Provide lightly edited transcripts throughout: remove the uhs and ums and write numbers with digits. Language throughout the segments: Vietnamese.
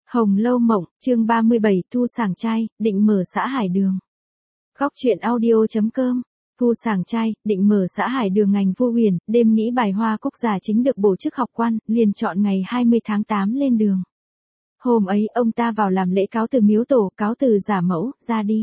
Hồng Lâu Mộng, chương 37, Thu Sảng Trai, định mở xã Hải Đường. Góc truyện audio.com. Thu Sảng Trai, định mở xã Hải Đường ngành Vu Huyền, đêm nghĩ bài Hoa Cúc giả chính được bổ chức học quan, liền chọn ngày 20 tháng 8 lên đường. Hôm ấy ông ta vào làm lễ cáo từ miếu tổ, cáo từ giả mẫu, ra đi.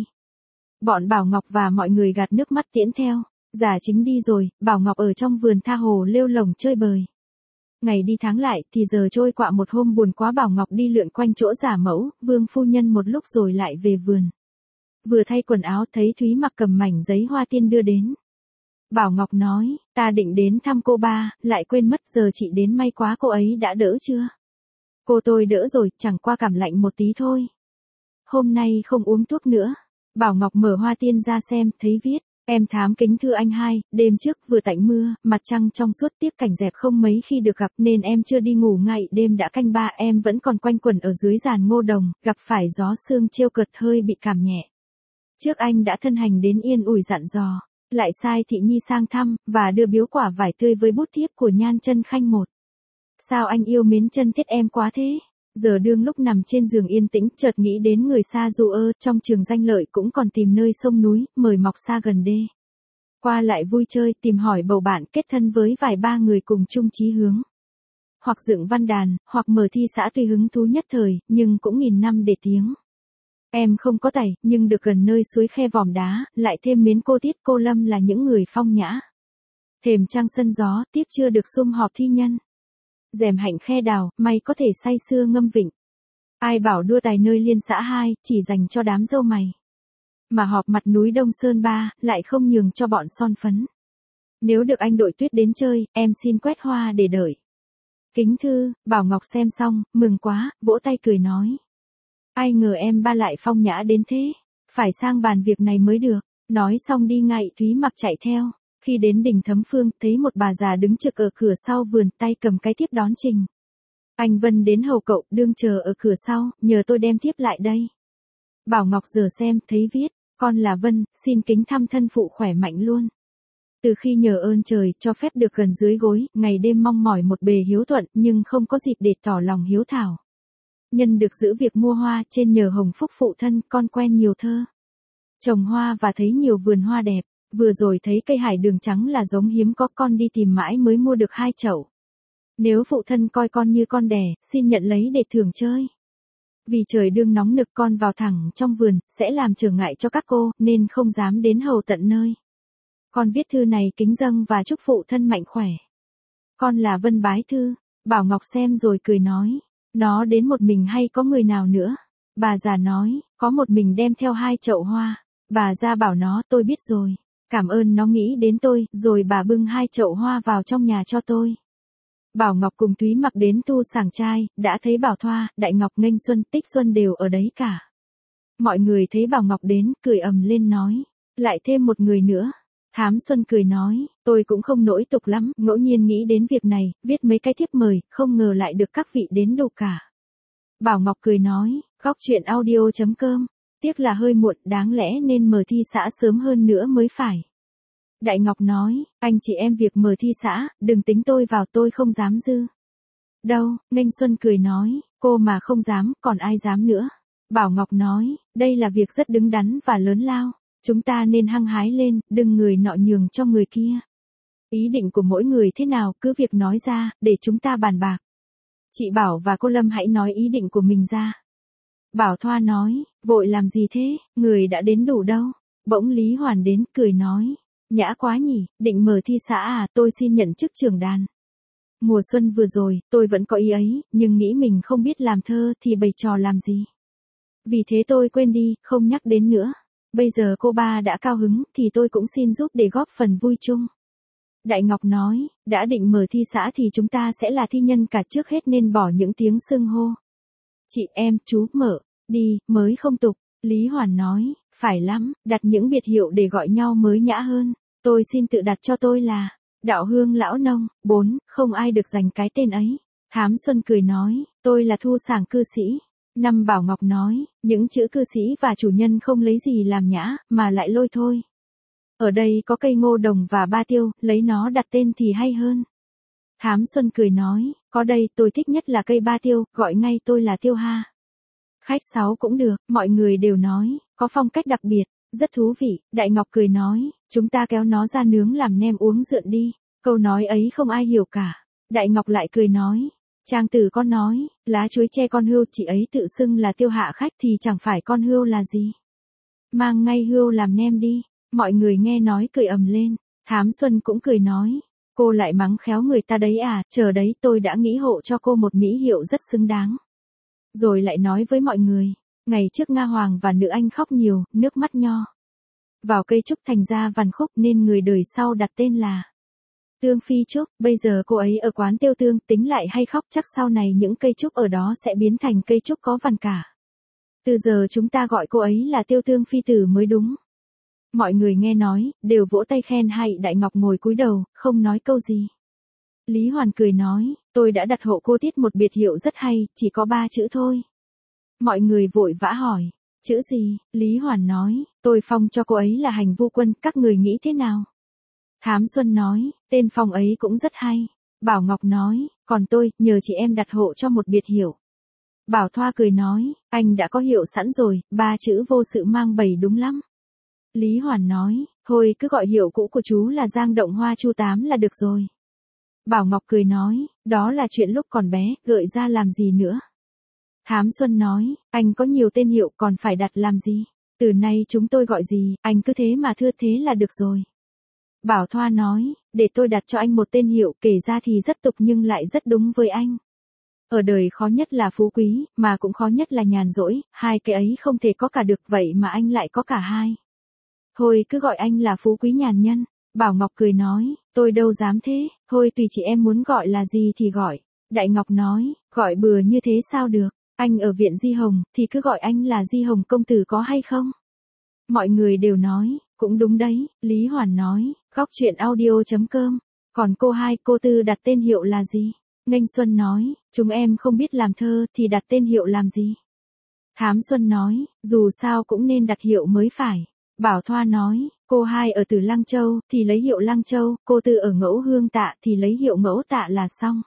Bọn Bảo Ngọc và mọi người gạt nước mắt tiễn theo. Giả chính đi rồi, Bảo Ngọc ở trong vườn tha hồ lêu lồng chơi bời. Ngày đi tháng lại, thì giờ trôi qua một hôm buồn quá, Bảo Ngọc đi lượn quanh chỗ giả mẫu, Vương phu nhân một lúc rồi lại về vườn. Vừa thay quần áo thấy Thúy Mặc cầm mảnh giấy hoa tiên đưa đến. Bảo Ngọc nói, ta định đến thăm cô ba, lại quên mất, giờ chị đến may quá, cô ấy đã đỡ chưa? Cô tôi đỡ rồi, chẳng qua cảm lạnh một tí thôi. Hôm nay không uống thuốc nữa. Bảo Ngọc mở hoa tiên ra xem, thấy viết. Em thám kính thưa anh hai, đêm trước vừa tạnh mưa, mặt trăng trong suốt, tiếc cảnh dẹp không mấy khi được gặp nên em chưa đi ngủ ngay, đêm đã canh ba, em vẫn còn quanh quẩn ở dưới giàn ngô đồng, gặp phải gió sương trêu cợt, hơi bị cảm nhẹ. Trước anh đã thân hành đến yên ủi dặn dò, lại sai thị nhi sang thăm, và đưa biếu quả vải tươi với bút thiếp của Nhan Chân Khanh một. Sao anh yêu mến chân thiết em quá thế? Giờ đương lúc nằm trên giường yên tĩnh, chợt nghĩ đến người xa dù trong trường Danh Lợi cũng còn tìm nơi sông núi, mời mọc xa gần đê. Qua lại vui chơi, tìm hỏi bầu bạn, kết thân với vài ba người cùng chung chí hướng. Hoặc dựng văn đàn, hoặc mở thi xã, tuy hứng thú nhất thời, nhưng cũng nghìn năm để tiếng. Em không có tài, nhưng được gần nơi suối khe vòm đá, lại thêm mến cô Tiết cô Lâm là những người phong nhã. Thềm trăng sân gió, tiếc chưa được sum họp thi nhân. Rèm hạnh khe đào, may có thể say sưa ngâm vịnh. Ai bảo đua tài nơi liên xã hai, chỉ dành cho đám dâu mày. Mà họp mặt núi Đông Sơn ba, lại không nhường cho bọn son phấn. Nếu được anh đội Tuyết đến chơi, em xin quét hoa để đợi. Kính thư, Bảo Ngọc xem xong, mừng quá, vỗ tay cười nói. Ai ngờ em ba lại phong nhã đến thế, phải sang bàn việc này mới được. Nói xong đi ngay, Thúy Mặc chạy theo. Khi đến đỉnh Thấm Phương, thấy một bà già đứng trực ở cửa sau vườn, tay cầm cái thiếp đón trình. Anh Vân đến hầu cậu, đương chờ ở cửa sau, nhờ tôi đem thiếp lại đây. Bảo Ngọc giờ xem, thấy viết, con là Vân, xin kính thăm thân phụ khỏe mạnh luôn. Từ khi nhờ ơn trời, cho phép được gần dưới gối, ngày đêm mong mỏi một bề hiếu thuận, nhưng không có dịp để tỏ lòng hiếu thảo. Nhân được giữ việc mua hoa, trên nhờ hồng phúc phụ thân, con quen nhiều thơ. Trồng hoa và thấy nhiều vườn hoa đẹp. Vừa rồi thấy cây hải đường trắng là giống hiếm có, con đi tìm mãi mới mua được 2 chậu. Nếu phụ thân coi con như con đẻ, xin nhận lấy để thưởng chơi. Vì trời đương nóng nực, con vào thẳng trong vườn, sẽ làm trở ngại cho các cô, nên không dám đến hầu tận nơi. Con viết thư này kính dâng và chúc phụ thân mạnh khỏe. Con là Vân bái thư. Bảo Ngọc xem rồi cười nói. Nó đến một mình hay có người nào nữa? Bà già nói, có một mình đem theo 2 chậu hoa. Bà ra bảo nó, tôi biết rồi. Cảm ơn nó nghĩ đến tôi, rồi bà bưng 2 chậu hoa vào trong nhà cho tôi. Bảo Ngọc cùng Thúy Mặc đến Thu Sảng Trai, đã thấy Bảo Thoa, Đại Ngọc, Nghênh Xuân, Tích Xuân đều ở đấy cả. Mọi người thấy Bảo Ngọc đến, cười ầm lên nói, lại thêm một người nữa. Thám Xuân cười nói, tôi cũng không nổi tục lắm, ngẫu nhiên nghĩ đến việc này, viết mấy cái thiếp mời, không ngờ lại được các vị đến đủ cả. Bảo Ngọc cười nói, góc truyện audio.com. Tiếc là hơi muộn, đáng lẽ nên mở thi xã sớm hơn nữa mới phải. Đại Ngọc nói, anh chị em việc mở thi xã, đừng tính tôi vào, tôi không dám dư. Đâu, Nghênh Xuân cười nói, cô mà không dám, còn ai dám nữa. Bảo Ngọc nói, đây là việc rất đứng đắn và lớn lao. Chúng ta nên hăng hái lên, đừng người nọ nhường cho người kia. Ý định của mỗi người thế nào, cứ việc nói ra, để chúng ta bàn bạc. Chị Bảo và cô Lâm hãy nói ý định của mình ra. Bảo Thoa nói, vội làm gì thế, người đã đến đủ đâu. Bỗng Lý Hoàn đến, cười nói, nhã quá nhỉ, định mở thi xã à, tôi xin nhận chức trưởng đàn. Mùa xuân vừa rồi, tôi vẫn có ý ấy, nhưng nghĩ mình không biết làm thơ thì bày trò làm gì. Vì thế tôi quên đi, không nhắc đến nữa. Bây giờ cô ba đã cao hứng, thì tôi cũng xin giúp để góp phần vui chung. Đại Ngọc nói, đã định mở thi xã thì chúng ta sẽ là thi nhân cả, trước hết nên bỏ những tiếng xưng hô. Chị em, chú, mở, đi, mới không tục. Lý Hoàn nói, phải lắm, đặt những biệt hiệu để gọi nhau mới nhã hơn. Tôi xin tự đặt cho tôi là, Đạo Hương Lão Nông, 4, không ai được dành cái tên ấy. Thám Xuân cười nói, tôi là Thu Sảng cư sĩ. 5 Bảo Ngọc nói, những chữ cư sĩ và chủ nhân không lấy gì làm nhã, mà lại lôi thôi. Ở đây có cây ngô đồng và ba tiêu, lấy nó đặt tên thì hay hơn. Thám Xuân cười nói, có đây tôi thích nhất là cây ba tiêu, gọi ngay tôi là Tiêu Ha. Khách sáo cũng được, mọi người đều nói, có phong cách đặc biệt, rất thú vị. Đại Ngọc cười nói, chúng ta kéo nó ra nướng làm nem uống rượu đi. Câu nói ấy không ai hiểu cả. Đại Ngọc lại cười nói, Trang tử con nói, lá chuối che con hươu, chị ấy tự xưng là tiêu hạ khách thì chẳng phải con hươu là gì. Mang ngay hươu làm nem đi. Mọi người nghe nói cười ầm lên. Thám Xuân cũng cười nói, cô lại mắng khéo người ta đấy à, chờ đấy tôi đã nghĩ hộ cho cô một mỹ hiệu rất xứng đáng. Rồi lại nói với mọi người, ngày trước Nga Hoàng và nữ anh khóc nhiều, nước mắt nho vào cây trúc thành ra vằn khúc nên người đời sau đặt tên là Tương Phi Trúc. Bây giờ cô ấy ở quán tiêu tương, tính lại hay khóc, chắc sau này những cây trúc ở đó sẽ biến thành cây trúc có vằn cả. Từ giờ chúng ta gọi cô ấy là Tiêu Tương Phi Tử mới đúng. Mọi người nghe nói, đều vỗ tay khen hay. Đại Ngọc ngồi cúi đầu, không nói câu gì. Lý Hoàn cười nói, tôi đã đặt hộ cô Tiết một biệt hiệu rất hay, chỉ có 3 chữ thôi. Mọi người vội vã hỏi, chữ gì? Lý Hoàn nói, tôi phong cho cô ấy là Hành Vu Quân, các người nghĩ thế nào? Thám Xuân nói, tên phong ấy cũng rất hay. Bảo Ngọc nói, còn tôi, nhờ chị em đặt hộ cho một biệt hiệu. Bảo Thoa cười nói, anh đã có hiệu sẵn rồi, 3 chữ vô sự mang bầy đúng lắm. Lý Hoàn nói, thôi cứ gọi hiệu cũ của chú là Giang Động Hoa Chu Tám là được rồi. Bảo Ngọc cười nói, đó là chuyện lúc còn bé, gợi ra làm gì nữa. Thám Xuân nói, anh có nhiều tên hiệu còn phải đặt làm gì. Từ nay chúng tôi gọi gì, anh cứ thế mà thưa thế là được rồi. Bảo Thoa nói, để tôi đặt cho anh một tên hiệu, kể ra thì rất tục nhưng lại rất đúng với anh. Ở đời khó nhất là phú quý, mà cũng khó nhất là nhàn rỗi, hai cái ấy không thể có cả được, vậy mà anh lại có cả hai. Thôi cứ gọi anh là phú quý nhàn nhân. Bảo Ngọc cười nói, tôi đâu dám thế, thôi tùy chị em muốn gọi là gì thì gọi. Đại Ngọc nói, gọi bừa như thế sao được, anh ở viện Di Hồng, thì cứ gọi anh là Di Hồng công tử có hay không? Mọi người đều nói, cũng đúng đấy. Lý Hoàn nói, góc chuyện audio.com. Còn cô hai, cô tư đặt tên hiệu là gì? Nghênh Xuân nói, chúng em không biết làm thơ thì đặt tên hiệu làm gì? Thám Xuân nói, dù sao cũng nên đặt hiệu mới phải. Bảo Thoa nói, cô hai ở Từ Lăng Châu thì lấy hiệu Lăng Châu, cô tư ở Ngẫu Hương Tạ thì lấy hiệu Ngẫu Tạ là xong.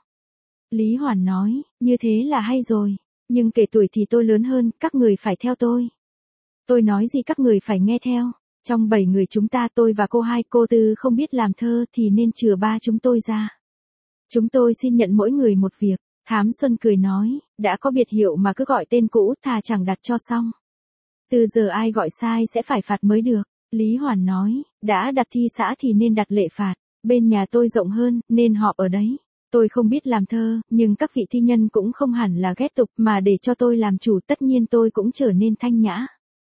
Lý Hoàn nói, như thế là hay rồi, nhưng kể tuổi thì tôi lớn hơn, các người phải theo tôi. Tôi nói gì các người phải nghe theo. Trong 7 người chúng ta, tôi và cô hai, cô tư không biết làm thơ thì nên chừa 3 chúng tôi ra. Chúng tôi xin nhận mỗi người một việc. Thám Xuân cười nói, đã có biệt hiệu mà cứ gọi tên cũ, thà chẳng đặt cho xong. Từ giờ ai gọi sai sẽ phải phạt mới được. Lý Hoàn nói, đã đặt thi xã thì nên đặt lệ phạt. Bên nhà tôi rộng hơn, nên họp ở đấy. Tôi không biết làm thơ, nhưng các vị thi nhân cũng không hẳn là ghét tục, mà để cho tôi làm chủ tất nhiên tôi cũng trở nên thanh nhã.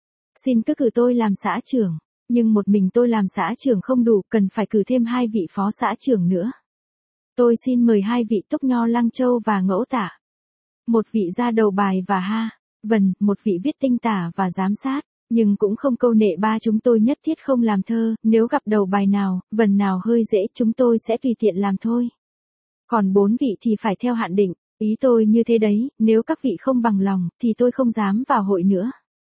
Xin cứ cử tôi làm xã trưởng. Nhưng một mình tôi làm xã trưởng không đủ, cần phải cử thêm 2 vị phó xã trưởng nữa. Tôi xin mời 2 vị Túc Nho Lăng Châu và Ngẫu Tạ. Một vị ra đầu bài và ha, vần, một vị viết tinh tả và giám sát. Nhưng cũng không câu nệ 3 chúng tôi nhất thiết không làm thơ, nếu gặp đầu bài nào, vần nào hơi dễ chúng tôi sẽ tùy tiện làm thôi. Còn 4 vị thì phải theo hạn định, ý tôi như thế đấy, nếu các vị không bằng lòng, thì tôi không dám vào hội nữa.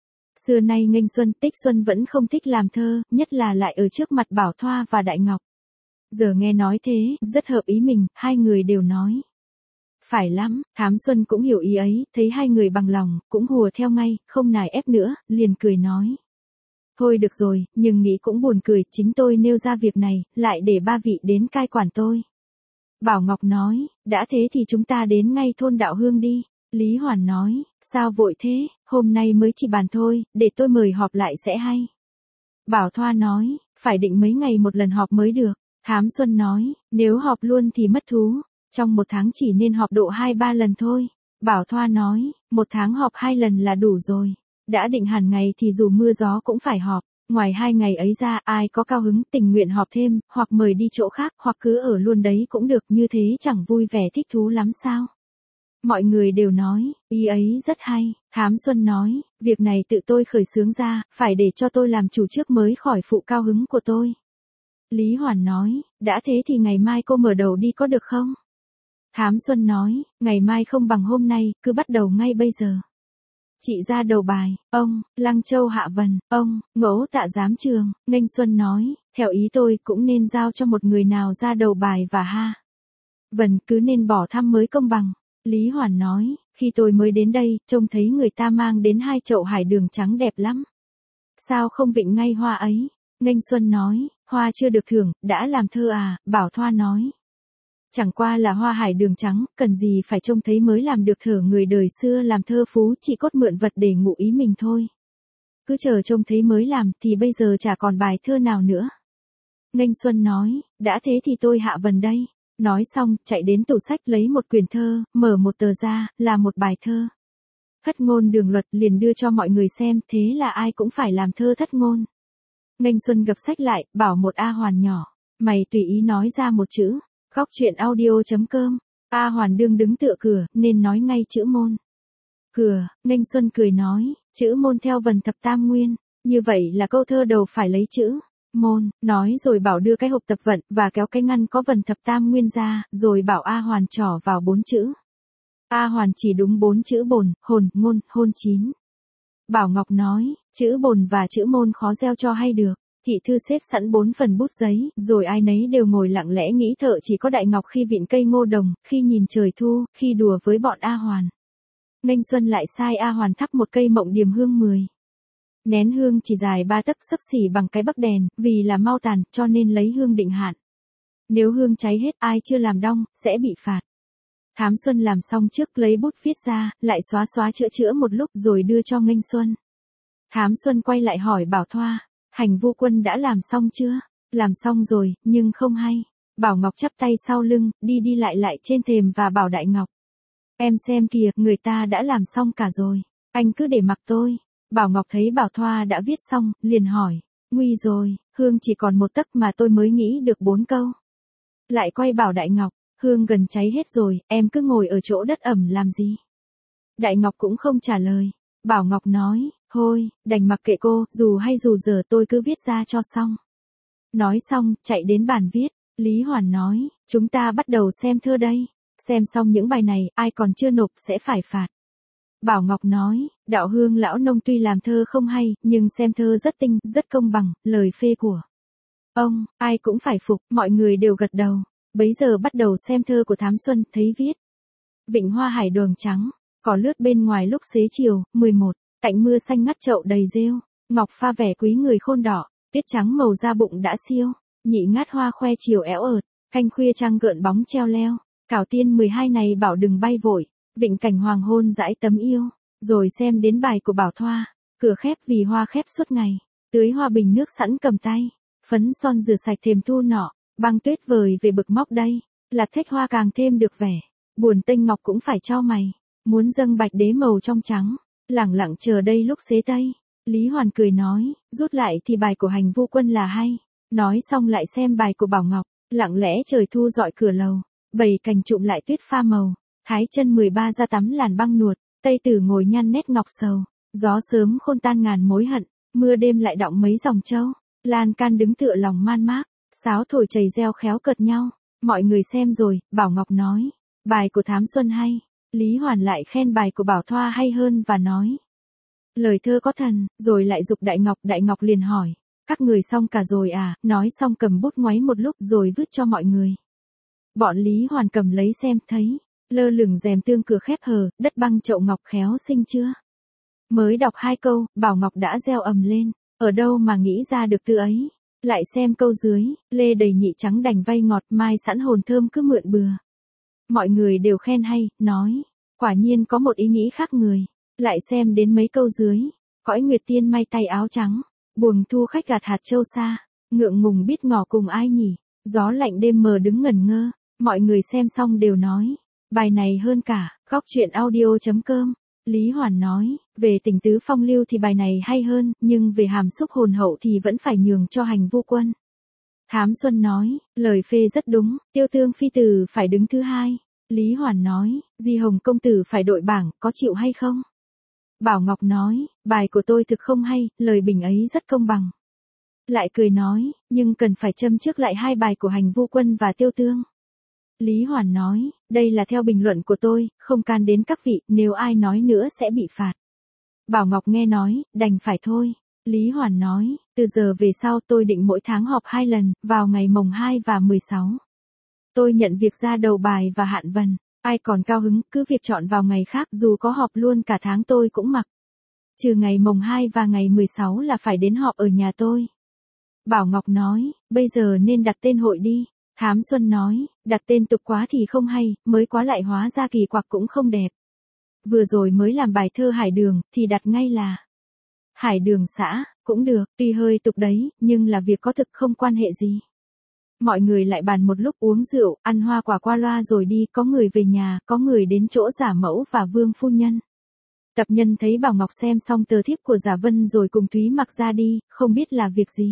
Xưa nay Nghênh Xuân, Tích Xuân vẫn không thích làm thơ, nhất là lại ở trước mặt Bảo Thoa và Đại Ngọc. Giờ nghe nói thế, rất hợp ý mình, 2 người đều nói. Phải lắm, Thám Xuân cũng hiểu ý ấy, thấy 2 người bằng lòng, cũng hùa theo ngay, không nài ép nữa, liền cười nói. Thôi được rồi, nhưng nghĩ cũng buồn cười, chính tôi nêu ra việc này, lại để 3 vị đến cai quản tôi. Bảo Ngọc nói, đã thế thì chúng ta đến ngay thôn Đạo Hương đi. Lý Hoàn nói, sao vội thế, hôm nay mới chỉ bàn thôi, để tôi mời họp lại sẽ hay. Bảo Thoa nói, phải định mấy ngày một lần họp mới được. Thám Xuân nói, nếu họp luôn thì mất thú, trong 1 tháng chỉ nên họp độ 2-3 lần thôi. Bảo Thoa nói, 1 tháng họp 2 lần là đủ rồi. Đã định hẳn ngày thì dù mưa gió cũng phải họp. Ngoài 2 ngày ấy ra, ai có cao hứng tình nguyện họp thêm, hoặc mời đi chỗ khác, hoặc cứ ở luôn đấy cũng được, như thế chẳng vui vẻ thích thú lắm sao? Mọi người đều nói, ý ấy rất hay. Thám Xuân nói, việc này tự tôi khởi xướng ra, phải để cho tôi làm chủ trước mới khỏi phụ cao hứng của tôi. Lý Hoàn nói, đã thế thì ngày mai cô mở đầu đi có được không? Thám Xuân nói, ngày mai không bằng hôm nay, cứ bắt đầu ngay bây giờ. Chị ra đầu bài, ông, Lăng Châu hạ vần, ông, Ngẫu Tạ giám trường. Nghênh Xuân nói, theo ý tôi cũng nên giao cho một người nào ra đầu bài và ha. Vần cứ nên bỏ thăm mới công bằng. Lý Hoàn nói, Khi tôi mới đến đây, trông thấy người ta mang đến 2 chậu hải đường trắng đẹp lắm. Sao không vịnh ngay hoa ấy? Nghênh Xuân nói, hoa chưa được thưởng, đã làm thơ à, Bảo Thoa nói. Chẳng qua là hoa hải đường trắng, cần gì phải trông thấy mới làm được, thở người đời xưa làm thơ phú chỉ cốt mượn vật để ngụ ý mình thôi. Cứ chờ trông thấy mới làm thì bây giờ chả còn bài thơ nào nữa. Nghênh Xuân nói, đã thế thì tôi hạ vần đây. Nói xong, chạy đến tủ sách lấy một quyển thơ, mở một tờ ra, là một bài thơ. Thất ngôn đường luật, liền đưa cho mọi người xem, thế là ai cũng phải làm thơ thất ngôn. Nghênh Xuân gập sách lại, bảo một A Hoàn nhỏ, mày tùy ý nói ra một chữ. Góc truyện audio.com. A Hoàn đương đứng tựa cửa, nên nói ngay chữ môn. Cửa, Nghênh Xuân cười nói, chữ môn theo vần thập tam nguyên, như vậy là câu thơ đầu phải lấy chữ môn, nói rồi bảo đưa cái hộp tập vận và kéo cái ngăn có vần thập tam nguyên ra, rồi bảo A Hoàn trỏ vào 4 chữ. A Hoàn chỉ đúng 4 chữ bồn, hồn, ngôn, hôn 9. Bảo Ngọc nói, chữ bồn và chữ môn khó gieo cho hay được. Thị thư xếp sẵn 4 phần bút giấy, rồi ai nấy đều ngồi lặng lẽ nghĩ thợ chỉ có Đại Ngọc khi vịn cây ngô đồng, khi nhìn trời thu, khi đùa với bọn A Hoàn. Nghênh Xuân lại sai A Hoàn thắp một cây mộng điềm hương 10. Nén hương chỉ dài 3 tấc, xấp xỉ bằng cái bắc đèn, vì là mau tàn, cho nên lấy hương định hạn. Nếu hương cháy hết ai chưa làm đong, sẽ bị phạt. Thám Xuân làm xong trước lấy bút viết ra, lại xóa xóa chữa một lúc rồi đưa cho Nghênh Xuân. Thám Xuân quay lại hỏi Bảo Thoa, Hành Vu Quân đã làm xong chưa? Làm xong rồi, nhưng không hay. Bảo Ngọc chắp tay sau lưng, đi lại trên thềm và bảo Đại Ngọc. Em xem kìa, người ta đã làm xong cả rồi. Anh cứ để mặc tôi. Bảo Ngọc thấy Bảo Thoa đã viết xong, liền hỏi. Nguy rồi, hương chỉ còn 1 tấc mà tôi mới nghĩ được 4 câu. Lại quay bảo Đại Ngọc, hương gần cháy hết rồi, em cứ ngồi ở chỗ đất ẩm làm gì? Đại Ngọc cũng không trả lời. Bảo Ngọc nói, thôi, đành mặc kệ cô, dù hay dù dở tôi cứ viết ra cho xong. Nói xong, chạy đến bàn viết. Lý Hoàn nói, chúng ta bắt đầu xem thơ đây. Xem xong những bài này, ai còn chưa nộp sẽ phải phạt. Bảo Ngọc nói, đạo hương lão nông tuy làm thơ không hay, nhưng xem thơ rất tinh, rất công bằng, lời phê của ông, ai cũng phải phục, mọi người đều gật đầu. Bấy giờ bắt đầu xem thơ của Thám Xuân, thấy viết. Vịnh hoa hải đường trắng, cỏ lướt bên ngoài lúc xế chiều, 11, tạnh mưa xanh ngắt chậu đầy rêu, ngọc pha vẻ quý người khôn đỏ, tiết trắng màu da bụng đã siêu, nhị ngát hoa khoe chiều éo ợt, canh khuya trăng gợn bóng treo leo, cảo tiên 12 này bảo đừng bay vội, vịnh cảnh hoàng hôn dãi tấm yêu, rồi xem đến bài của Bảo Thoa, cửa khép vì hoa khép suốt ngày, tưới hoa bình nước sẵn cầm tay, phấn son rửa sạch thềm thu nọ, băng tuyết vời về bực móc đây, lạt thách hoa càng thêm được vẻ, buồn tênh ngọc cũng phải cho mày, muốn dâng bạch đế màu trong trắng, lẳng lặng chờ đây lúc xế tây. Lý Hoàn cười nói, rút lại thì bài của Hành Vu Quân là hay, nói xong lại xem bài của Bảo Ngọc, lặng lẽ trời thu dọi cửa lầu, bầy cành trụm lại tuyết pha màu, Thái Chân 13 ra tắm làn băng nuột, Tây Tử ngồi nhăn nét ngọc sầu, gió sớm khôn tan ngàn mối hận, mưa đêm lại đọng mấy dòng châu, Lan Can đứng tựa lòng man mác, sáo thổi chầy reo khéo cợt nhau, mọi người xem rồi, Bảo Ngọc nói, bài của Thám Xuân hay, Lý Hoàn lại khen bài của Bảo Thoa hay hơn và nói, lời thơ có thần, rồi lại giục Đại Ngọc liền hỏi, các người xong cả rồi à, nói xong cầm bút ngoáy một lúc rồi vứt cho mọi người. Bọn Lý Hoàn cầm lấy xem thấy, lơ lửng rèm tương cửa khép hờ, đất băng chậu ngọc khéo xinh chưa. Mới đọc 2 câu, Bảo Ngọc đã reo ầm lên, ở đâu mà nghĩ ra được từ ấy. Lại xem câu dưới, lê đầy nhị trắng đành vay ngọt mai sẵn hồn thơm cứ mượn bừa. Mọi người đều khen hay, nói, quả nhiên có một ý nghĩ khác người. Lại xem đến mấy câu dưới, cõi nguyệt tiên may tay áo trắng, buồng thu khách gạt hạt châu xa, ngượng ngùng biết ngỏ cùng ai nhỉ, gió lạnh đêm mờ đứng ngẩn ngơ, mọi người xem xong đều nói, bài này hơn cả, góc truyện audio.com. Lý Hoàn nói, về tình tứ phong lưu thì bài này hay hơn, nhưng về hàm xúc hồn hậu thì vẫn phải nhường cho Hành Vu Quân. Thám Xuân nói, lời phê rất đúng, Tiêu Tương phi tử phải đứng thứ 2. Lý Hoàn nói, Di Hồng công tử phải đội bảng, có chịu hay không? Bảo Ngọc nói, bài của tôi thực không hay, lời bình ấy rất công bằng. Lại cười nói, nhưng cần phải châm trước lại 2 bài của Hành Vu Quân và Tiêu Tương. Lý Hoàn nói, đây là theo bình luận của tôi, không can đến các vị, nếu ai nói nữa sẽ bị phạt. Bảo Ngọc nghe nói, đành phải thôi. Lý Hoàn nói, từ giờ về sau tôi định mỗi tháng họp 2 lần, vào ngày mồng 2 và 16. Tôi nhận việc ra đầu bài và hạn vần. Ai còn cao hứng, cứ việc chọn vào ngày khác, dù có họp luôn cả tháng tôi cũng mặc. Trừ ngày mồng 2 và ngày 16 là phải đến họp ở nhà tôi. Bảo Ngọc nói, bây giờ nên đặt tên hội đi. Thám Xuân nói, đặt tên tục quá thì không hay, mới quá lại hóa ra kỳ quặc cũng không đẹp. Vừa rồi mới làm bài thơ Hải Đường, thì đặt ngay là Hải Đường xã, cũng được, tuy hơi tục đấy, nhưng là việc có thực không quan hệ gì. Mọi người lại bàn một lúc uống rượu, ăn hoa quả qua loa rồi đi, có người về nhà, có người đến chỗ Giả Mẫu và Vương phu nhân. Tập Nhân thấy Bảo Ngọc xem xong tờ thiếp của Giả Vân rồi cùng Thúy Mặc ra đi, không biết là việc gì.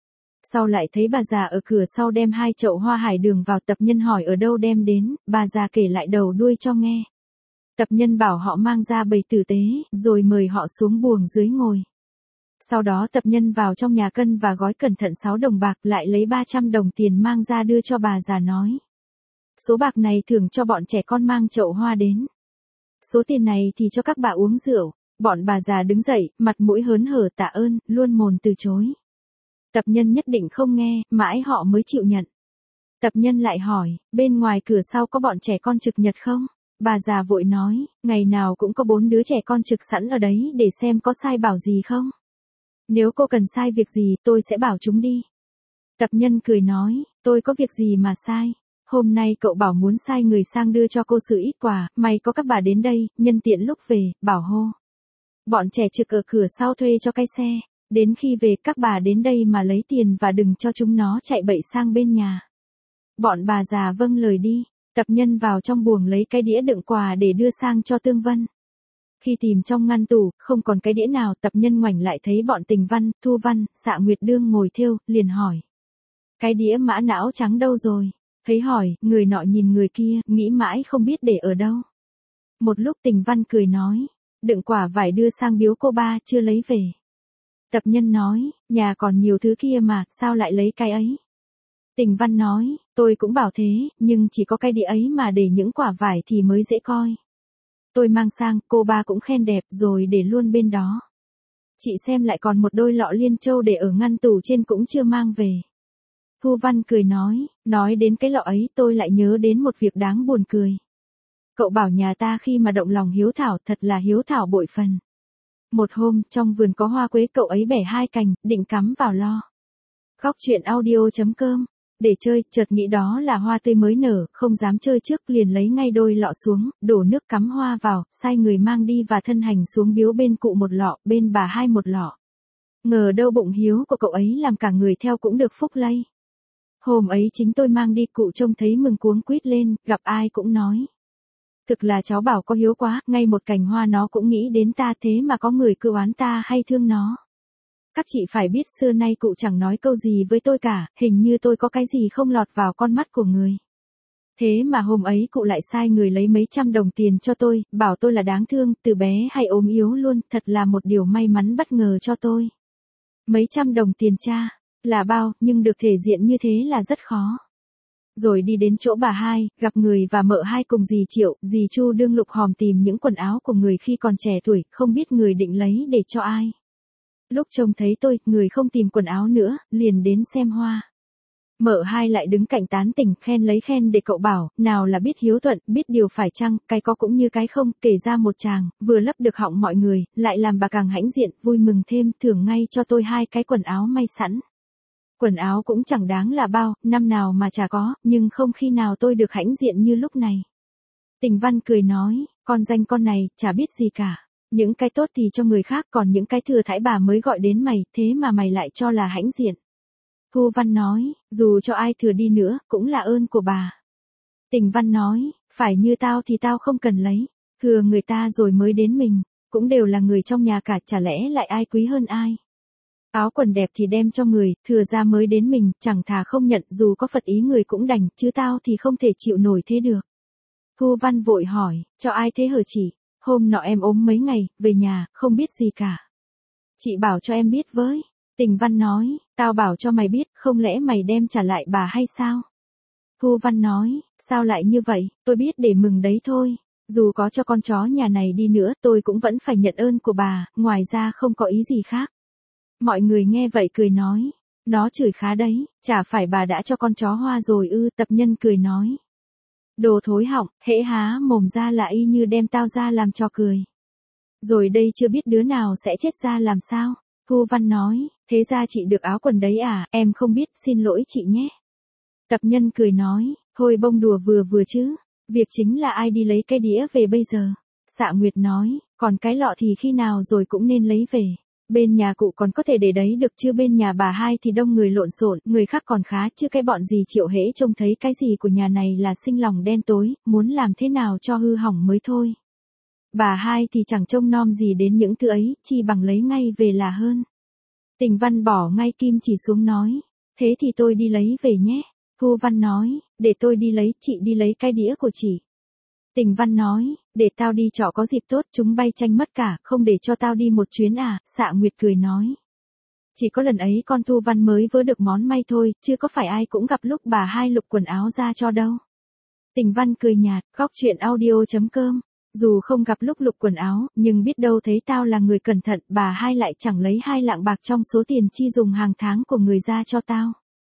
Sau lại thấy bà già ở cửa sau đem 2 chậu hoa Hải Đường vào. Tập Nhân hỏi ở đâu đem đến, bà già kể lại đầu đuôi cho nghe. Tập Nhân bảo họ mang ra bày tử tế, rồi mời họ xuống buồng dưới ngồi. Sau đó Tập Nhân vào trong nhà cân và gói cẩn thận 6 đồng bạc, lại lấy 300 đồng tiền mang ra đưa cho bà già nói. Số bạc này thưởng cho bọn trẻ con mang chậu hoa đến. Số tiền này thì cho các bà uống rượu. Bọn bà già đứng dậy, mặt mũi hớn hở tạ ơn, luôn mồm từ chối. Tập Nhân nhất định không nghe, mãi họ mới chịu nhận. Tập Nhân lại hỏi, bên ngoài cửa sau có bọn trẻ con trực nhật không? Bà già vội nói, ngày nào cũng có 4 đứa trẻ con trực sẵn ở đấy để xem có sai bảo gì không. Nếu cô cần sai việc gì, tôi sẽ bảo chúng đi. Tập Nhân cười nói, tôi có việc gì mà sai. Hôm nay cậu bảo muốn sai người sang đưa cho cô sự ít quà, may có các bà đến đây, nhân tiện lúc về, bảo hô. Bọn trẻ trực ở cửa sau thuê cho cái xe. Đến khi về các bà đến đây mà lấy tiền và đừng cho chúng nó chạy bậy sang bên nhà. Bọn bà già vâng lời đi. Tập Nhân vào trong buồng lấy cái đĩa đựng quà để đưa sang cho Tương Vân. Khi tìm trong ngăn tủ, không còn cái đĩa nào, Tập Nhân ngoảnh lại thấy bọn Tình Văn, Thu Văn, Xạ Nguyệt Đương ngồi thêu, liền hỏi. Cái đĩa mã não trắng đâu rồi? Thấy hỏi, người nọ nhìn người kia, nghĩ mãi không biết để ở đâu. Một lúc Tình Văn cười nói, đựng quả vải đưa sang biếu cô ba, chưa lấy về. Tập Nhân nói, nhà còn nhiều thứ kia mà, sao lại lấy cái ấy? Tình Văn nói, tôi cũng bảo thế, nhưng chỉ có cái đĩa ấy mà để những quả vải thì mới dễ coi. Tôi mang sang, cô ba cũng khen đẹp rồi để luôn bên đó. Chị xem lại còn một đôi lọ liên châu để ở ngăn tủ trên cũng chưa mang về. Thu Văn cười nói đến cái lọ ấy tôi lại nhớ đến một việc đáng buồn cười. Cậu bảo nhà ta khi mà động lòng hiếu thảo thật là hiếu thảo bội phần. Một hôm, trong vườn có hoa quế cậu ấy bẻ 2 cành, định cắm vào lo. Góc truyện audio.com. Để chơi, chợt nghĩ đó là hoa tươi mới nở, không dám chơi trước liền lấy ngay đôi lọ xuống, đổ nước cắm hoa vào, sai người mang đi và thân hành xuống biếu bên cụ 1 lọ, bên bà 2 1 lọ. Ngờ đâu bụng hiếu của cậu ấy làm cả người theo cũng được phúc lây. Hôm ấy chính tôi mang đi, cụ trông thấy mừng cuống quýt lên, gặp ai cũng nói. Thực là cháu bảo có hiếu quá, ngay một cành hoa nó cũng nghĩ đến ta, thế mà có người cứ oán ta hay thương nó. Các chị phải biết xưa nay cụ chẳng nói câu gì với tôi cả, hình như tôi có cái gì không lọt vào con mắt của người. Thế mà hôm ấy cụ lại sai người lấy mấy trăm đồng tiền cho tôi, bảo tôi là đáng thương, từ bé hay ốm yếu luôn, thật là một điều may mắn bất ngờ cho tôi. Mấy trăm đồng tiền cha, là bao, nhưng được thể diện như thế là rất khó. Rồi đi đến chỗ bà hai, gặp người và mợ hai cùng dì Triệu, dì Chu đương lục hòm tìm những quần áo của người khi còn trẻ tuổi, không biết người định lấy để cho ai. Lúc trông thấy tôi, người không tìm quần áo nữa, liền đến xem hoa. Mợ hai lại đứng cạnh tán tỉnh, khen lấy khen để cậu bảo, nào là biết hiếu thuận, biết điều phải chăng, cái có cũng như cái không, kể ra một tràng, vừa lấp được họng mọi người, lại làm bà càng hãnh diện, vui mừng thêm, thưởng ngay cho tôi 2 cái quần áo may sẵn. Quần áo cũng chẳng đáng là bao, năm nào mà chả có, nhưng không khi nào tôi được hãnh diện như lúc này. Tình Văn cười nói, con danh con này, chả biết gì cả. Những cái tốt thì cho người khác, còn những cái thừa thãi bà mới gọi đến mày, thế mà mày lại cho là hãnh diện. Thu Văn nói, dù cho ai thừa đi nữa, cũng là ơn của bà. Tình Văn nói, phải như tao thì tao không cần lấy, thừa người ta rồi mới đến mình, cũng đều là người trong nhà cả, chả lẽ lại ai quý hơn ai. Áo quần đẹp thì đem cho người, thừa ra mới đến mình, chẳng thà không nhận, dù có phật ý người cũng đành, chứ tao thì không thể chịu nổi thế được. Thu Văn vội hỏi, cho ai thế hở chị? Hôm nọ em ốm mấy ngày, về nhà, không biết gì cả. Chị bảo cho em biết với. Tình Văn nói, tao bảo cho mày biết, không lẽ mày đem trả lại bà hay sao? Thu Văn nói, sao lại như vậy, tôi biết để mừng đấy thôi. Dù có cho con chó nhà này đi nữa, tôi cũng vẫn phải nhận ơn của bà, ngoài ra không có ý gì khác. Mọi người nghe vậy cười nói, nó chửi khá đấy, chả phải bà đã cho con chó hoa rồi ư? Tập Nhân cười nói. Đồ thối họng, hễ há mồm ra là y như đem tao ra làm trò cười. Rồi đây chưa biết đứa nào sẽ chết ra làm sao. Thu Văn nói, thế ra chị được áo quần đấy à, em không biết, xin lỗi chị nhé. Tập Nhân cười nói, thôi bông đùa vừa vừa chứ, việc chính là ai đi lấy cái đĩa về bây giờ. Xạ Nguyệt nói, còn cái lọ thì khi nào rồi cũng nên lấy về. Bên nhà cụ còn có thể để đấy được chứ bên nhà bà hai thì đông người lộn xộn, người khác còn khá chứ cái bọn gì Triệu hễ trông thấy cái gì của nhà này là sinh lòng đen tối, muốn làm thế nào cho hư hỏng mới thôi. Bà hai thì chẳng trông nom gì đến những thứ ấy, chi bằng lấy ngay về là hơn. Tình Văn bỏ ngay kim chỉ xuống nói, thế thì tôi đi lấy về nhé. Thu Văn nói, để tôi đi lấy, chị đi lấy cái đĩa của chị. Tình Văn nói, để tao đi trọ có dịp tốt, chúng bay tranh mất cả, không để cho tao đi một chuyến à, Xạ Nguyệt cười nói. Chỉ có lần ấy con Thu Văn mới vớ được món may thôi, chứ có phải ai cũng gặp lúc bà hai lục quần áo ra cho đâu. Tình Văn cười nhạt, góc chuyện audio.com. Dù không gặp lúc lục quần áo, nhưng biết đâu thấy tao là người cẩn thận, bà hai lại chẳng lấy 2 lạng bạc trong số tiền chi dùng hàng tháng của người ra cho tao.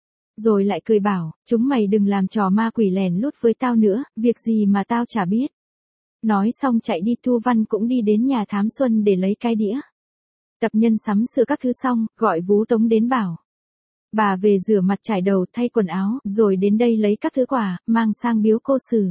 Rồi lại cười bảo, chúng mày đừng làm trò ma quỷ lèn lút với tao nữa, việc gì mà tao chả biết. Nói xong chạy đi. Thu Văn cũng đi đến nhà Thám Xuân để lấy cái đĩa. Tập Nhân sắm sửa các thứ xong, gọi Vú Tống đến bảo. Bà về rửa mặt trải đầu thay quần áo, rồi đến đây lấy các thứ quà, mang sang biếu cô Sử.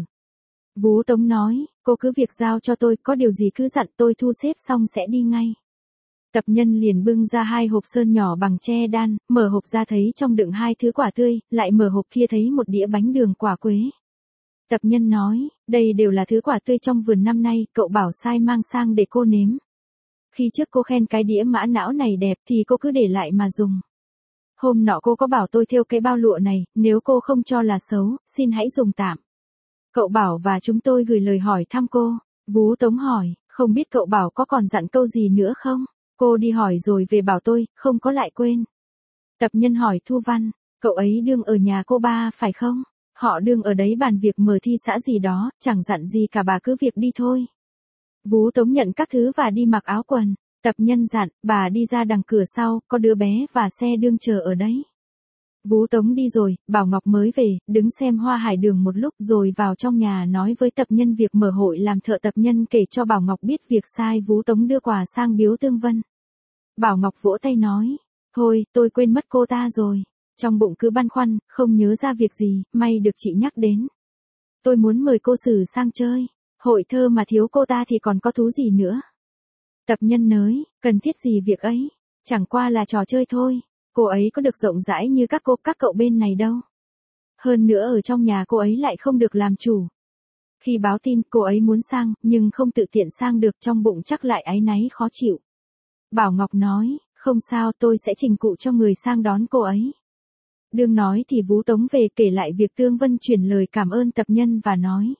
Vú Tống nói, cô cứ việc giao cho tôi, có điều gì cứ dặn tôi thu xếp xong sẽ đi ngay. Tập Nhân liền bưng ra 2 hộp sơn nhỏ bằng tre đan, mở hộp ra thấy trong đựng 2 thứ quả tươi, lại mở hộp kia thấy một đĩa bánh đường quả quế. Tập Nhân nói, đây đều là thứ quả tươi trong vườn năm nay, cậu bảo sai mang sang để cô nếm. Khi trước cô khen cái đĩa mã não này đẹp thì cô cứ để lại mà dùng. Hôm nọ cô có bảo tôi thêu cái bao lụa này, nếu cô không cho là xấu, xin hãy dùng tạm. Cậu Bảo và chúng tôi gửi lời hỏi thăm cô. Vú Tống hỏi, không biết cậu Bảo có còn dặn câu gì nữa không? Cô đi hỏi rồi về bảo tôi, không có lại quên. Tập Nhân hỏi Thu Văn, cậu ấy đương ở nhà cô ba phải không? Họ đương ở đấy bàn việc mở thi xã gì đó, chẳng dặn gì cả bà cứ việc đi thôi. Vú Tống nhận các thứ và đi mặc áo quần. Tập Nhân dặn, bà đi ra đằng cửa sau, có đứa bé và xe đương chờ ở đấy. Vú Tống đi rồi, Bảo Ngọc mới về, đứng xem hoa hải đường một lúc rồi vào trong nhà nói với Tập Nhân việc mở hội làm thợ. Tập Nhân kể cho Bảo Ngọc biết việc sai Vú Tống đưa quà sang biếu Tương Vân. Bảo Ngọc vỗ tay nói, thôi, tôi quên mất cô ta rồi. Trong bụng cứ băn khoăn, không nhớ ra việc gì, may được chị nhắc đến. Tôi muốn mời cô Sử sang chơi. Hội thơ mà thiếu cô ta thì còn có thú gì nữa. Tập Nhân nới, cần thiết gì việc ấy. Chẳng qua là trò chơi thôi. Cô ấy có được rộng rãi như các cậu bên này đâu. Hơn nữa ở trong nhà cô ấy lại không được làm chủ. Khi báo tin cô ấy muốn sang, nhưng không tự tiện sang được, trong bụng chắc lại áy náy khó chịu. Bảo Ngọc nói, không sao, tôi sẽ trình cụ cho người sang đón cô ấy. Đương nói thì Vú Tống về kể lại việc Tương Vân chuyển lời cảm ơn Tập Nhân và nói.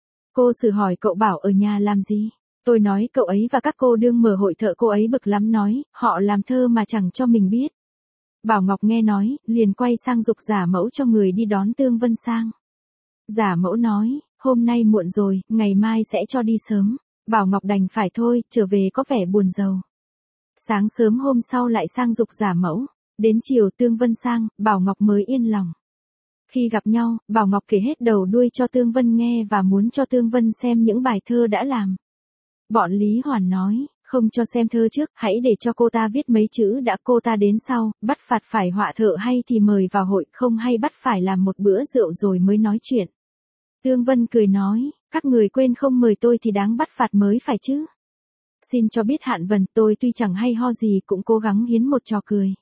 Cô Sử hỏi cậu Bảo ở nhà làm gì? Tôi nói cậu ấy và các cô đương mở hội thợ, cô ấy bực lắm nói, họ làm thơ mà chẳng cho mình biết. Bảo Ngọc nghe nói, liền quay sang giục Giả Mẫu cho người đi đón Tương Vân sang. Giả Mẫu nói, hôm nay muộn rồi, ngày mai sẽ cho đi sớm. Bảo Ngọc đành phải thôi, trở về có vẻ buồn rầu. Sáng sớm hôm sau lại sang giục Giả Mẫu. Đến chiều Tương Vân sang, Bảo Ngọc mới yên lòng. Khi gặp nhau, Bảo Ngọc kể hết đầu đuôi cho Tương Vân nghe và muốn cho Tương Vân xem những bài thơ đã làm. Bọn Lý Hoàn nói, không cho xem thơ trước, hãy để cho cô ta viết mấy chữ đã, cô ta đến sau, bắt phạt phải họa thợ hay thì mời vào hội, không hay bắt phải làm một bữa rượu rồi mới nói chuyện. Tương Vân cười nói, các người quên không mời tôi thì đáng bắt phạt mới phải chứ. Xin cho biết hạn vần, tôi tuy chẳng hay ho gì cũng cố gắng hiến một trò cười.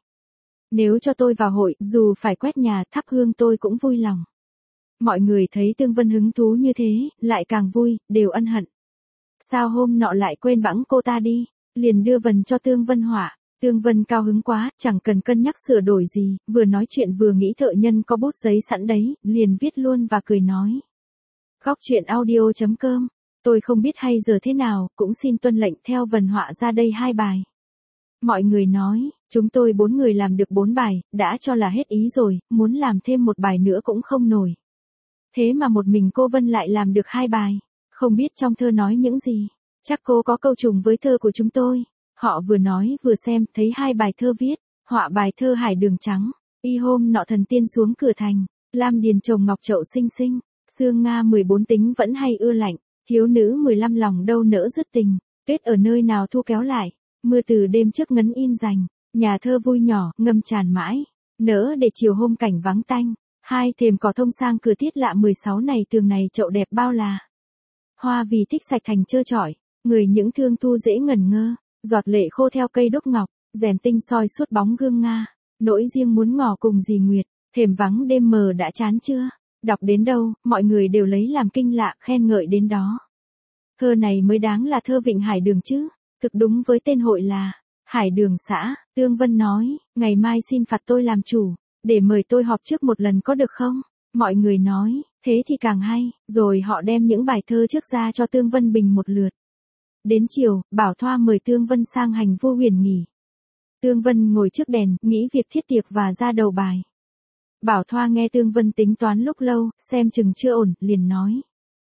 Nếu cho tôi vào hội, dù phải quét nhà thắp hương tôi cũng vui lòng. Mọi người thấy Tương Vân hứng thú như thế, lại càng vui, đều ân hận. Sao hôm nọ lại quên bẵng cô ta đi, liền đưa vần cho Tương Vân họa. Tương Vân cao hứng quá, chẳng cần cân nhắc sửa đổi gì, vừa nói chuyện vừa nghĩ thợ nhân có bút giấy sẵn đấy, liền viết luôn và cười nói. Góc chuyện audio.com, tôi không biết hay giờ thế nào, cũng xin tuân lệnh theo vần họa ra đây 2 bài. Mọi người nói, chúng tôi 4 người làm được 4 bài, đã cho là hết ý rồi, muốn làm thêm một bài nữa cũng không nổi. Thế mà một mình cô Vân lại làm được 2 bài, không biết trong thơ nói những gì, chắc cô có câu trùng với thơ của chúng tôi. Họ vừa nói vừa xem, thấy 2 bài thơ viết, họa bài thơ Hải Đường Trắng, y hôm nọ thần tiên xuống cửa thành, lam điền trồng ngọc chậu xinh xinh, Sương Nga 14 tính vẫn hay ưa lạnh, thiếu nữ 15 lòng đâu nỡ dứt tình, tuyết ở nơi nào thu kéo lại, mưa từ đêm trước ngấn in dành, nhà thơ vui nhỏ, ngâm tràn mãi, nỡ để chiều hôm cảnh vắng tanh, hai thềm cỏ thông sang cửa tiết lạ 16 này tường này chậu đẹp bao là. Hoa vì thích sạch thành trơ trọi, người những thương thu dễ ngẩn ngơ, giọt lệ khô theo cây đúc ngọc, rèm tinh soi suốt bóng gương Nga, nỗi riêng muốn ngỏ cùng dì Nguyệt, thềm vắng đêm mờ đã chán chưa, đọc đến đâu, mọi người đều lấy làm kinh lạ khen ngợi đến đó. Thơ này mới đáng là thơ Vịnh Hải Đường chứ, thực đúng với tên hội là Hải Đường xã. Tương Vân nói, ngày mai xin phạt tôi làm chủ, để mời tôi họp trước một lần có được không? Mọi người nói, thế thì càng hay, rồi họ đem những bài thơ trước ra cho Tương Vân bình một lượt. Đến chiều, Bảo Thoa mời Tương Vân sang hành Vô Huyền nghỉ. Tương Vân ngồi trước đèn, nghĩ việc thiết tiệc và ra đầu bài. Bảo Thoa nghe Tương Vân tính toán lúc lâu, xem chừng chưa ổn, liền nói.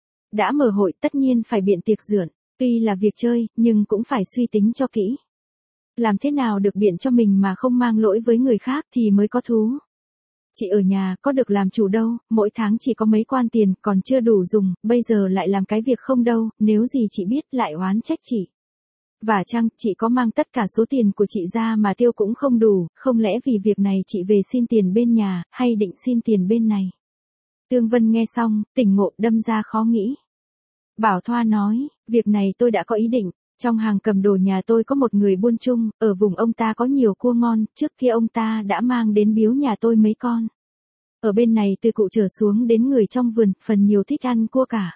Đã mở hội tất nhiên phải biện tiệc rượn, tuy là việc chơi, nhưng cũng phải suy tính cho kỹ. Làm thế nào được biện cho mình mà không mang lỗi với người khác thì mới có thú. Chị ở nhà có được làm chủ đâu, mỗi tháng chỉ có mấy quan tiền còn chưa đủ dùng, bây giờ lại làm cái việc không đâu, nếu gì chị biết lại oán trách chị. Và chăng, chị có mang tất cả số tiền của chị ra mà tiêu cũng không đủ, không lẽ vì việc này chị về xin tiền bên nhà, hay định xin tiền bên này? Tương Vân nghe xong, tỉnh ngộ đâm ra khó nghĩ. Bảo Thoa nói, việc này tôi đã có ý định, trong hàng cầm đồ nhà tôi có một người buôn chung, ở vùng ông ta có nhiều cua ngon, trước kia ông ta đã mang đến biếu nhà tôi mấy con. Ở bên này từ cụ trở xuống đến người trong vườn, phần nhiều thích ăn cua cả.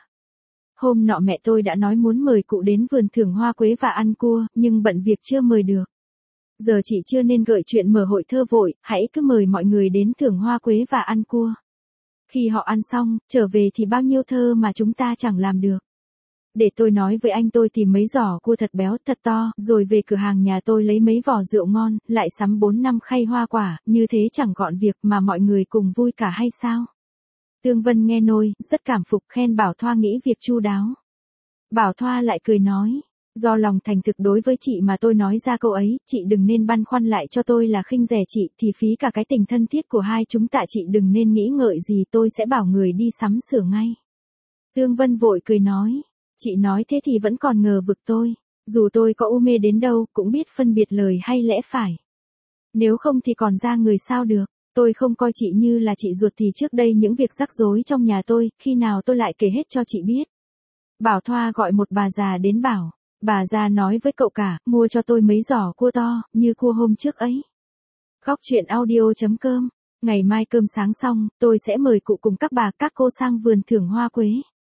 Hôm nọ mẹ tôi đã nói muốn mời cụ đến vườn thưởng hoa quế và ăn cua, nhưng bận việc chưa mời được. Giờ chị chưa nên gợi chuyện mở hội thơ vội, hãy cứ mời mọi người đến thưởng hoa quế và ăn cua. Khi họ ăn xong, trở về thì bao nhiêu thơ mà chúng ta chẳng làm được. Để tôi nói với anh tôi tìm mấy giỏ cua thật béo, thật to, rồi về cửa hàng nhà tôi lấy mấy vỏ rượu ngon, lại sắm 4-5 khay hoa quả, như thế chẳng gọn việc mà mọi người cùng vui cả hay sao? Tương Vân nghe nôi, rất cảm phục khen Bảo Thoa nghĩ việc chu đáo. Bảo Thoa lại cười nói, do lòng thành thực đối với chị mà tôi nói ra câu ấy, chị đừng nên băn khoăn lại cho tôi là khinh rẻ chị, thì phí cả cái tình thân thiết của hai chúng ta, chị đừng nên nghĩ ngợi gì, tôi sẽ bảo người đi sắm sửa ngay. Tương Vân vội cười nói, chị nói thế thì vẫn còn ngờ vực tôi, dù tôi có u mê đến đâu cũng biết phân biệt lời hay lẽ phải. Nếu không thì còn ra người sao được, tôi không coi chị như là chị ruột thì trước đây những việc rắc rối trong nhà tôi, khi nào tôi lại kể hết cho chị biết. Bảo Thoa gọi một bà già đến bảo, bà già nói với cậu cả, mua cho tôi mấy giỏ cua to, như cua hôm trước ấy. Góc truyện audio.com, ngày mai cơm sáng xong, tôi sẽ mời cụ cùng các bà các cô sang vườn thưởng hoa quế.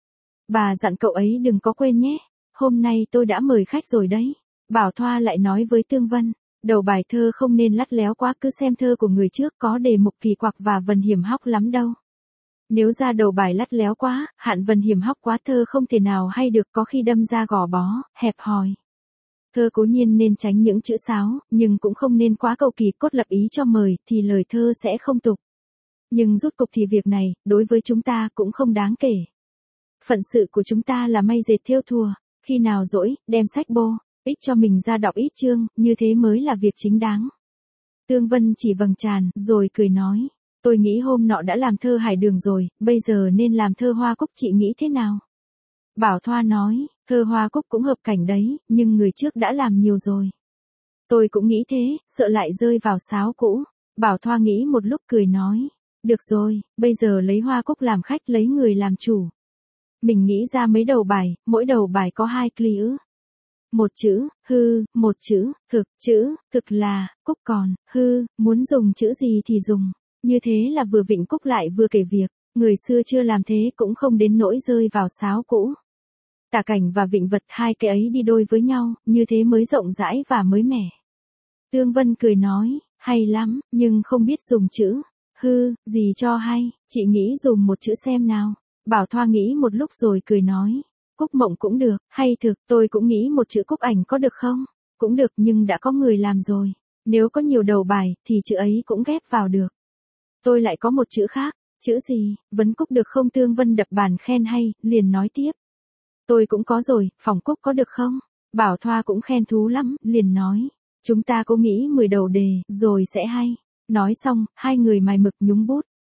Bà dặn cậu ấy đừng có quên nhé, hôm nay tôi đã mời khách rồi đấy. Bảo Thoa lại nói với Tương Vân, đầu bài thơ không nên lắt léo quá, cứ xem thơ của người trước có đề mục kỳ quặc và vần hiểm hóc lắm đâu. Nếu ra đầu bài lắt léo quá, hạn vần hiểm hóc quá thơ không thể nào hay được, có khi đâm ra gò bó, hẹp hòi. Thơ cố nhiên nên tránh những chữ sáo, nhưng cũng không nên quá cầu kỳ, cốt lập ý cho mời, thì lời thơ sẽ không tục. Nhưng rút cục thì việc này, đối với chúng ta cũng không đáng kể. Phận sự của chúng ta là may dệt thêu thùa, khi nào rỗi, đem sách bô, ích cho mình ra đọc ít chương, như thế mới là việc chính đáng. Tương Vân chỉ vầng tràn, rồi cười nói, tôi nghĩ hôm nọ đã làm thơ Hải Đường rồi, bây giờ nên làm thơ Hoa Cúc, chị nghĩ thế nào? Bảo Thoa nói, thơ Hoa Cúc cũng hợp cảnh đấy, nhưng người trước đã làm nhiều rồi. Tôi cũng nghĩ thế, sợ lại rơi vào sáo cũ. Bảo Thoa nghĩ một lúc cười nói, được rồi, bây giờ lấy Hoa Cúc làm khách, lấy người làm chủ. Mình nghĩ ra mấy đầu bài, mỗi đầu bài có 2 chữ. Một chữ, hư, một chữ, thực là, cúc còn, hư, muốn dùng chữ gì thì dùng. Như thế là vừa vịnh cúc lại vừa kể việc, người xưa chưa làm thế cũng không đến nỗi rơi vào sáo cũ. Tả cảnh và vịnh vật, hai cái ấy đi đôi với nhau, như thế mới rộng rãi và mới mẻ. Tương Vân cười nói, hay lắm, nhưng không biết dùng chữ, hư, gì cho hay, chị nghĩ dùng một chữ xem nào. Bảo Thoa nghĩ một lúc rồi cười nói, Cúc Mộng cũng được, hay thực, tôi cũng nghĩ một chữ Cúc Ảnh có được không? Cũng được, nhưng đã có người làm rồi. Nếu có nhiều đầu bài, thì chữ ấy cũng ghép vào được. Tôi lại có một chữ khác, chữ gì, vấn Cúc được không? Tương Vân đập bàn khen hay, liền nói tiếp. Tôi cũng có rồi, phòng Cúc có được không? Bảo Thoa cũng khen thú lắm, liền nói. Chúng ta cố nghĩ 10 đầu đề, rồi sẽ hay. Nói xong, hai người mài mực nhúng bút.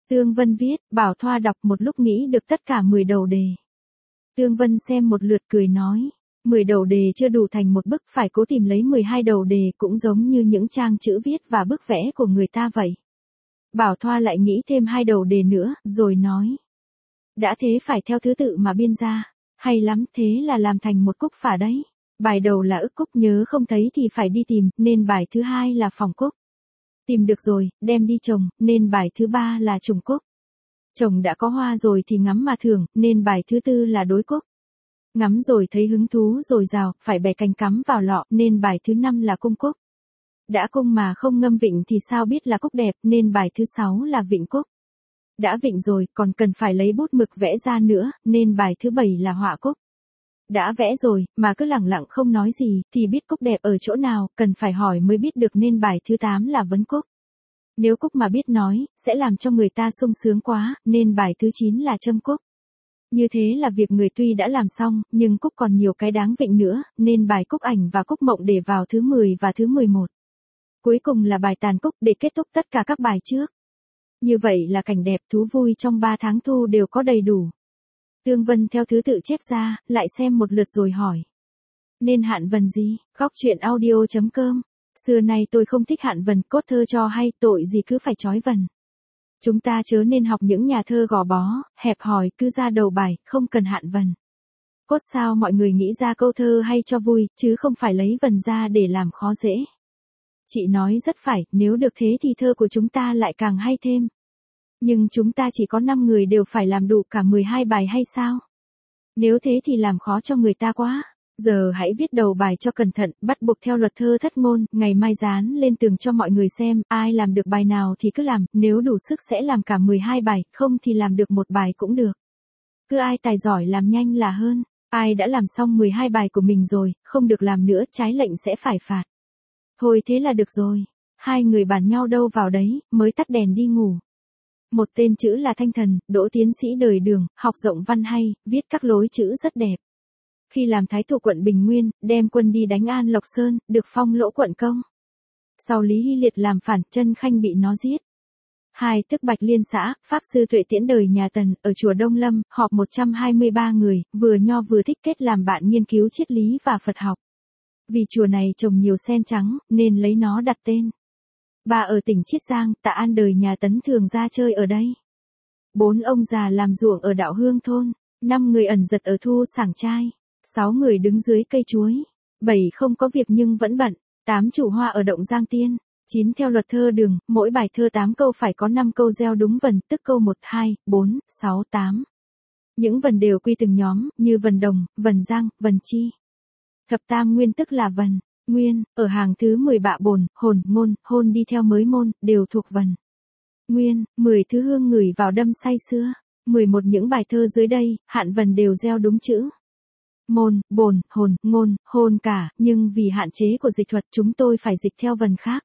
Tương Vân viết, Bảo Thoa đọc một lúc nghĩ được tất cả 10 đầu đề. Tương Vân xem một lượt cười nói, 10 đầu đề chưa đủ thành một bức, phải cố tìm lấy 12 đầu đề, cũng giống như những trang chữ viết và bức vẽ của người ta vậy. Bảo Thoa lại nghĩ thêm 2 đầu đề nữa, rồi nói. Đã thế phải theo thứ tự mà biên ra. Hay lắm, thế là làm thành một cúc phả đấy. Bài đầu là ức cúc, nhớ không thấy thì phải đi tìm, nên bài thứ hai là phòng cúc. Tìm được rồi, đem đi trồng, nên bài thứ ba là trùng cúc. Trồng đã có hoa rồi thì ngắm mà thưởng, nên bài thứ tư là đối cúc. Ngắm rồi thấy hứng thú rồi rào, phải bẻ cành cắm vào lọ, nên bài thứ 5 là cung cúc. Đã cung mà không ngâm vịnh thì sao biết là cúc đẹp, nên bài thứ 6 là vịnh cúc. Đã vịnh rồi, còn cần phải lấy bút mực vẽ ra nữa, nên bài thứ 7 là họa cúc. Đã vẽ rồi, mà cứ lẳng lặng không nói gì, thì biết cúc đẹp ở chỗ nào, cần phải hỏi mới biết được, nên bài thứ 8 là vấn cúc. Nếu cúc mà biết nói, sẽ làm cho người ta sung sướng quá, nên bài thứ 9 là châm cúc. Như thế là việc người tuy đã làm xong, nhưng cúc còn nhiều cái đáng vịnh nữa, nên bài cúc ảnh và cúc mộng để vào thứ 10 và thứ 11. Cuối cùng là bài tàn cúc để kết thúc tất cả các bài trước. Như vậy là cảnh đẹp thú vui trong 3 tháng thu đều có đầy đủ. Tương Vân theo thứ tự chép ra, lại xem một lượt rồi hỏi. Nên hạn vần gì? Góc truyện audio.com. Xưa nay tôi không thích hạn vần, cốt thơ cho hay, tội gì cứ phải chói vần. Chúng ta chớ nên học những nhà thơ gò bó, hẹp hòi, cứ ra đầu bài, không cần hạn vần. Cốt sao mọi người nghĩ ra câu thơ hay cho vui, chứ không phải lấy vần ra để làm khó dễ. Chị nói rất phải, nếu được thế thì thơ của chúng ta lại càng hay thêm. Nhưng chúng ta chỉ có 5 người đều phải làm đủ cả 12 bài hay sao? Nếu thế thì làm khó cho người ta quá. Giờ hãy viết đầu bài cho cẩn thận, bắt buộc theo luật thơ thất ngôn, ngày mai dán lên tường cho mọi người xem, ai làm được bài nào thì cứ làm, nếu đủ sức sẽ làm cả 12 bài, không thì làm được một bài cũng được. Cứ ai tài giỏi làm nhanh là hơn, ai đã làm xong 12 bài của mình rồi, không được làm nữa, trái lệnh sẽ phải phạt. Thôi thế là được rồi. Hai người bàn nhau đâu vào đấy, mới tắt đèn đi ngủ. Một tên chữ là Thanh Thần, đỗ tiến sĩ đời Đường, học rộng văn hay, viết các lối chữ rất đẹp. Khi làm thái thủ quận Bình Nguyên, đem quân đi đánh An Lộc Sơn, được phong lỗ quận công. Sau Lý Hy Liệt làm phản, Chân Khanh bị nó giết. 2. Tức Bạch Liên xã, Pháp sư Tuệ Tiễn đời nhà Tần, ở chùa Đông Lâm, họp 123 người, vừa nho vừa thích kết làm bạn nghiên cứu triết lý và Phật học. Vì chùa này trồng nhiều sen trắng, nên lấy nó đặt tên. 3. Ở tỉnh Chiết Giang, Tạ An đời nhà Tấn thường ra chơi ở đây. 4. Ông già làm ruộng ở Đạo Hương thôn. 5. Người ẩn giật ở Thu Sảng Trai. 6. Người đứng dưới cây chuối. 7. Không có việc nhưng vẫn bận. 8. Chủ hoa ở Động Giang Tiên. 9. Theo luật thơ Đường, mỗi bài thơ 8 câu phải có 5 câu gieo đúng vần, tức câu 1, 2, 4, 6, 8. Những vần đều quy từng nhóm, như vần đồng, vần giang, vần chi. Thập tam nguyên tức là vần. Nguyên, ở hàng thứ 10 bạ bồn, hồn, ngôn, hôn đi theo mới môn, đều thuộc vần. Nguyên, 10 thứ hương ngửi vào đâm say sưa. 11 những bài thơ dưới đây, hạn vần đều gieo đúng chữ. Môn, bồn, hồn, ngôn, hôn cả, nhưng vì hạn chế của dịch thuật chúng tôi phải dịch theo vần khác.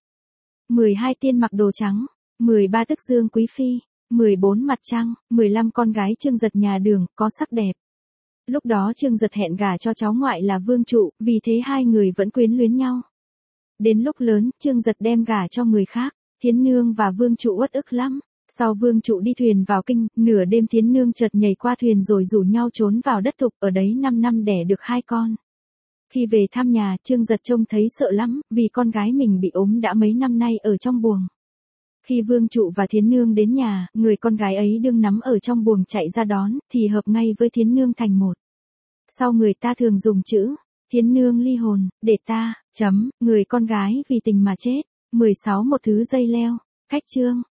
12 tiên mặc đồ trắng. 13 tức dương quý phi. 14 mặt trăng. 15 con gái Trương Giật nhà Đường, có sắc đẹp. Lúc đó Trương Giật hẹn gả cho cháu ngoại là Vương Trụ, vì thế hai người vẫn quyến luyến nhau. Đến lúc lớn, Trương Giật đem gả cho người khác, Thiến Nương và Vương Trụ uất ức lắm. Sau Vương Trụ đi thuyền vào kinh, nửa đêm Thiến Nương chợt nhảy qua thuyền rồi rủ nhau trốn vào đất Thục, ở đấy 5 năm đẻ được 2 con. Khi về thăm nhà, Trương Giật trông thấy sợ lắm, vì con gái mình bị ốm đã mấy năm nay ở trong buồng. Khi Vương Trụ và Thiến Nương đến nhà, người con gái ấy đương nắm ở trong buồng chạy ra đón, thì hợp ngay với Thiến Nương thành một. Sau người ta thường dùng chữ, Thiến Nương ly hồn, để ta, người con gái vì tình mà chết. 16 Một thứ dây leo. Cách chương.